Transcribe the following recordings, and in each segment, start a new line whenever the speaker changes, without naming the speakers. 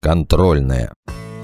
Контрольная.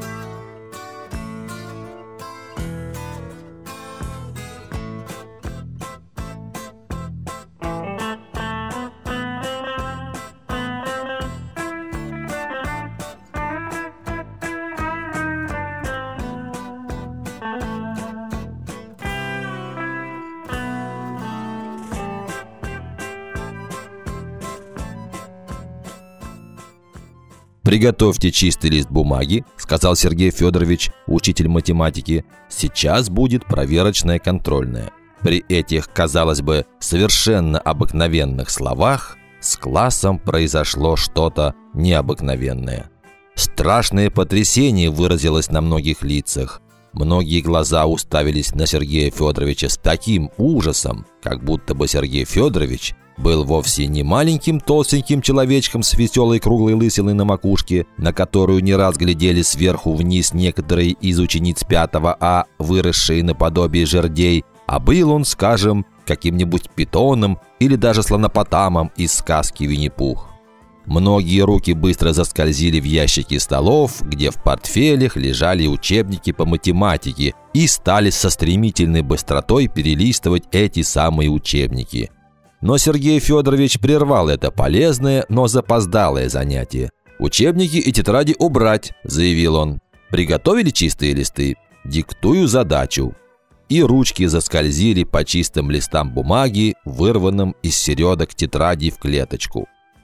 «Приготовьте чистый лист бумаги», – сказал Сергей Федорович, учитель математики. «Сейчас будет проверочная контрольная». При этих, казалось бы, совершенно обыкновенных словах с классом произошло что-то необыкновенное. Страшное потрясение выразилось на многих лицах. Многие глаза уставились на Сергея Федоровича с таким ужасом, как будто бы Сергей Федорович был вовсе не маленьким толстеньким человечком с веселой круглой лысиной на макушке, на которую не раз глядели сверху вниз некоторые из учениц 5 А, выросшие наподобие жердей, а был он, скажем, каким-нибудь питоном или даже слонопотамом из сказки «Винни-Пух». Многие руки быстро заскользили в ящики столов, где в портфелях лежали учебники по математике, и стали со стремительной быстротой перелистывать эти самые учебники. Но Сергей Федорович прервал это полезное, но запоздалое занятие. «Учебники и тетради убрать», – заявил он. «Приготовили чистые листы? Диктую задачу». И ручки заскользили по чистым листам бумаги, вырванным из середок тетради в клеточку.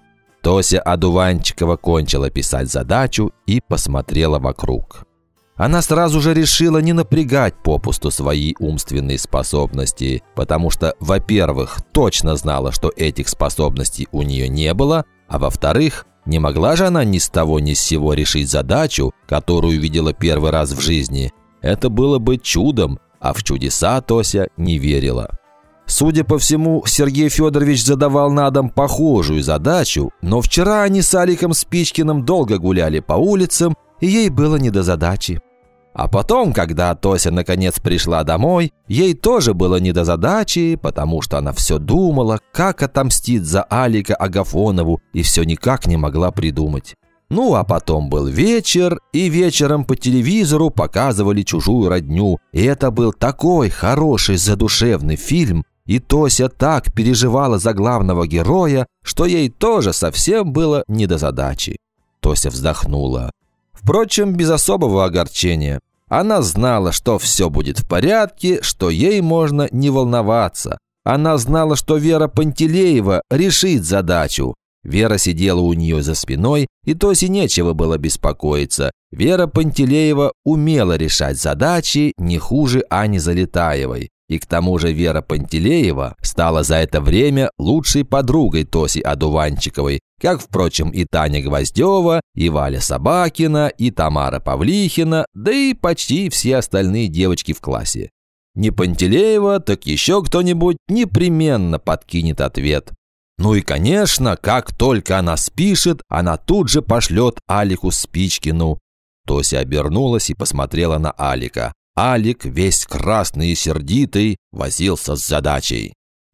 Тося Одуванчикова кончила писать задачу и посмотрела вокруг. Она сразу же решила не напрягать попусту свои умственные способности, потому что, во-первых, точно знала, что этих способностей у нее не было, а во-вторых, не могла же она ни с того ни с сего решить задачу, которую видела первый раз в жизни. Это было бы чудом, а в чудеса Тося не верила. Судя по всему, Сергей Федорович задавал на дом похожую задачу, но вчера они с Аликом Спичкиным долго гуляли по улицам, и ей было не до задачи. А потом, когда Тося наконец пришла домой, ей тоже было не до задачи, потому что она все думала, как отомстить за Алика Агафонову, и все никак не могла придумать. Ну, а потом был вечер, и вечером по телевизору показывали «Чужую родню», и это был такой хороший задушевный фильм, и Тося так переживала за главного героя, что ей тоже совсем было не до задачи. Тося вздохнула. Впрочем, без особого огорчения. Она знала, что все будет в порядке, что ей можно не волноваться. Она знала, что Вера Пантелеева решит задачу. Вера сидела у нее за спиной, и Тосе нечего было беспокоиться. Вера Пантелеева умела решать задачи не хуже Ани Залетаевой. И к тому же Вера Пантелеева стала за это время лучшей подругой Тоси Одуванчиковой, как, впрочем, и Таня Гвоздева, и Валя Собакина, и Тамара Павлихина, да и почти все остальные девочки в классе. Не Пантелеева, так еще кто-нибудь непременно подкинет ответ. Ну и, конечно, как только она спишет, она тут же пошлет Алику Спичкину. Тося обернулась и посмотрела на Алика. Алик, весь красный и сердитый, возился с задачей.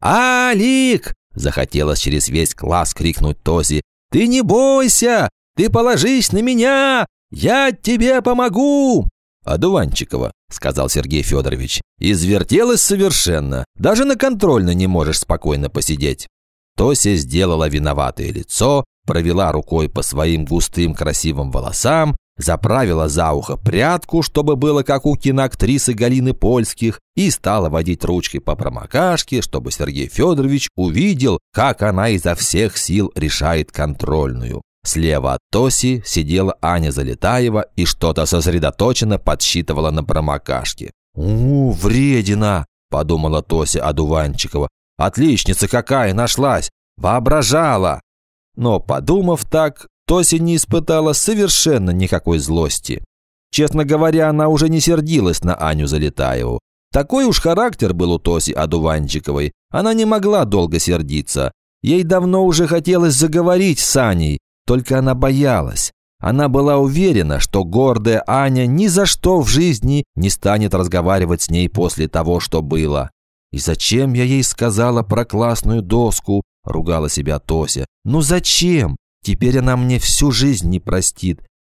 «Алик!» – захотелось через весь класс крикнуть Тосе. «Ты не бойся! Ты положись на меня! Я тебе помогу!» «Одуванчикова», – сказал Сергей Федорович, – «извертелась совершенно. Даже на контрольной не можешь спокойно посидеть». Тося сделала виноватое лицо, провела рукой по своим густым красивым волосам, заправила за ухо прядку, чтобы было как у киноактрисы Галины Польских, и стала водить ручкой по промокашке, чтобы Сергей Федорович увидел, как она изо всех сил решает контрольную. Слева от Тоси сидела Аня Залетаева и что-то сосредоточенно подсчитывала на промокашке. «Вредина!» – подумала Тося Одуванчикова. «Отличница какая нашлась! Воображала!» Но, подумав так, Тося не испытала совершенно никакой злости. Честно говоря, она уже не сердилась на Аню Залетаеву. Такой уж характер был у Тоси Одуванчиковой. Она не могла долго сердиться. Ей давно уже хотелось заговорить с Аней, только она боялась. Она была уверена, что гордая Аня ни за что в жизни не станет разговаривать с ней после того, что было. «И зачем я ей сказала про классную доску?» – ругала себя Тося. «Ну зачем? Теперь она мне всю жизнь не простит.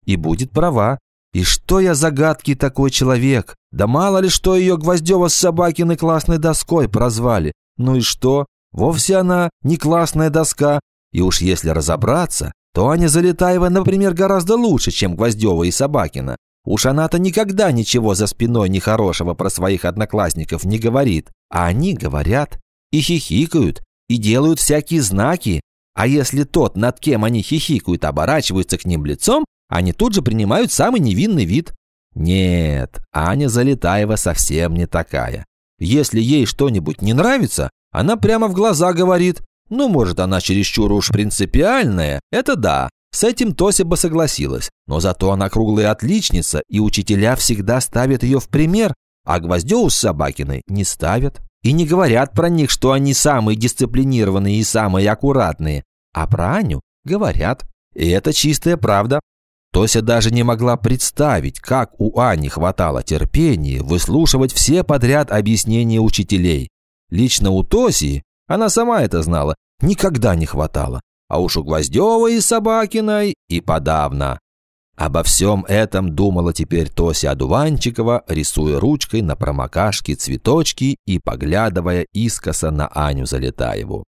и будет права. И что я загадкий такой человек? Да мало ли, что ее Гвоздева с Собакиной классной доской прозвали. Ну и что? Вовсе она не классная доска. И уж если разобраться, то Аня Залетаева, например, гораздо лучше, чем Гвоздева и Собакина. Уж она-то никогда ничего за спиной нехорошего про своих одноклассников не говорит. А они говорят и хихикают, и делают всякие знаки. А если тот, над кем они хихикают, оборачивается к ним лицом, они тут же принимают самый невинный вид. Нет, Аня Залетаева совсем не такая. Если ей что-нибудь не нравится, она прямо в глаза говорит. Ну, может, она чересчур уж принципиальная, это да, с этим Тося бы согласилась. Но зато она круглая отличница, и учителя всегда ставят ее в пример, а Гвоздеву с Собакиной не ставят. И не говорят про них, что они самые дисциплинированные и самые аккуратные. А про Аню говорят. И это чистая правда. Тося даже не могла представить, как у Ани хватало терпения выслушивать все подряд объяснения учителей. Лично у Тоси, она сама это знала, никогда не хватало. А уж у Гвоздевой и Собакиной и подавно. Обо всем этом думала теперь Тося Одуванчикова, рисуя ручкой на промокашке цветочки и поглядывая искоса на Аню Залетаеву.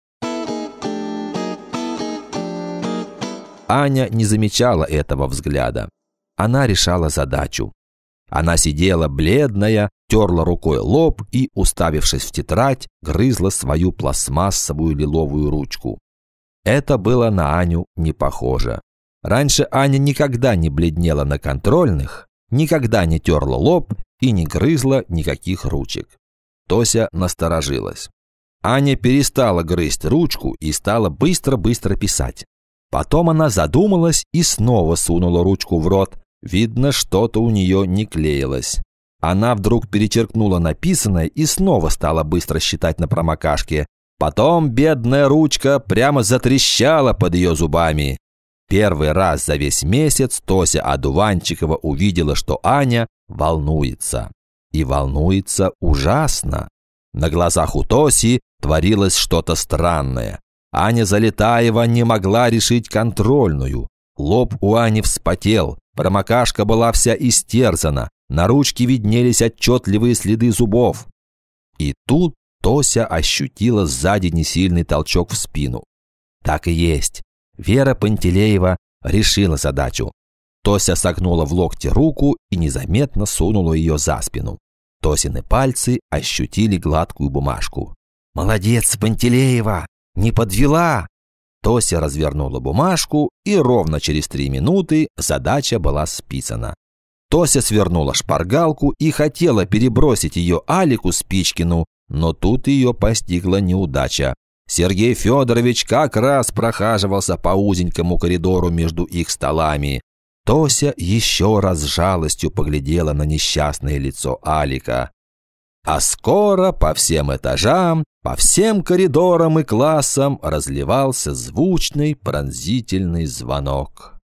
Аня не замечала этого взгляда. Она решала задачу. Она сидела бледная, терла рукой лоб и, уставившись в тетрадь, грызла свою пластмассовую лиловую ручку. Это было на Аню не похоже. Раньше Аня никогда не бледнела на контрольных, никогда не терла лоб и не грызла никаких ручек. Тося насторожилась. Аня перестала грызть ручку и стала быстро-быстро писать. Потом она задумалась и снова сунула ручку в рот. Видно, что-то у нее не клеилось. Она вдруг перечеркнула написанное и снова стала быстро считать на промокашке. Потом бедная ручка прямо затрещала под ее зубами. Первый раз за весь месяц Тося Одуванчикова увидела, что Аня волнуется. И волнуется ужасно. На глазах у Тоси творилось что-то странное. Аня Залетаева не могла решить контрольную. Лоб у Ани вспотел, промокашка была вся истерзана, на ручке виднелись отчетливые следы зубов. И тут Тося ощутила сзади несильный толчок в спину. Так и есть. Вера Пантелеева решила задачу. Тося согнула в локте руку и незаметно сунула ее за спину. Тосины пальцы ощутили гладкую бумажку. «Молодец, Пантелеева! Не подвела!» Тося развернула бумажку, и ровно через 3 минуты задача была списана. Тося свернула шпаргалку и хотела перебросить ее Алику Спичкину, но тут ее постигла неудача. Сергей Федорович как раз прохаживался по узенькому коридору между их столами. Тося еще раз с жалостью поглядела на несчастное лицо Алика. А скоро по всем этажам, по всем коридорам и классам разливался звучный пронзительный звонок.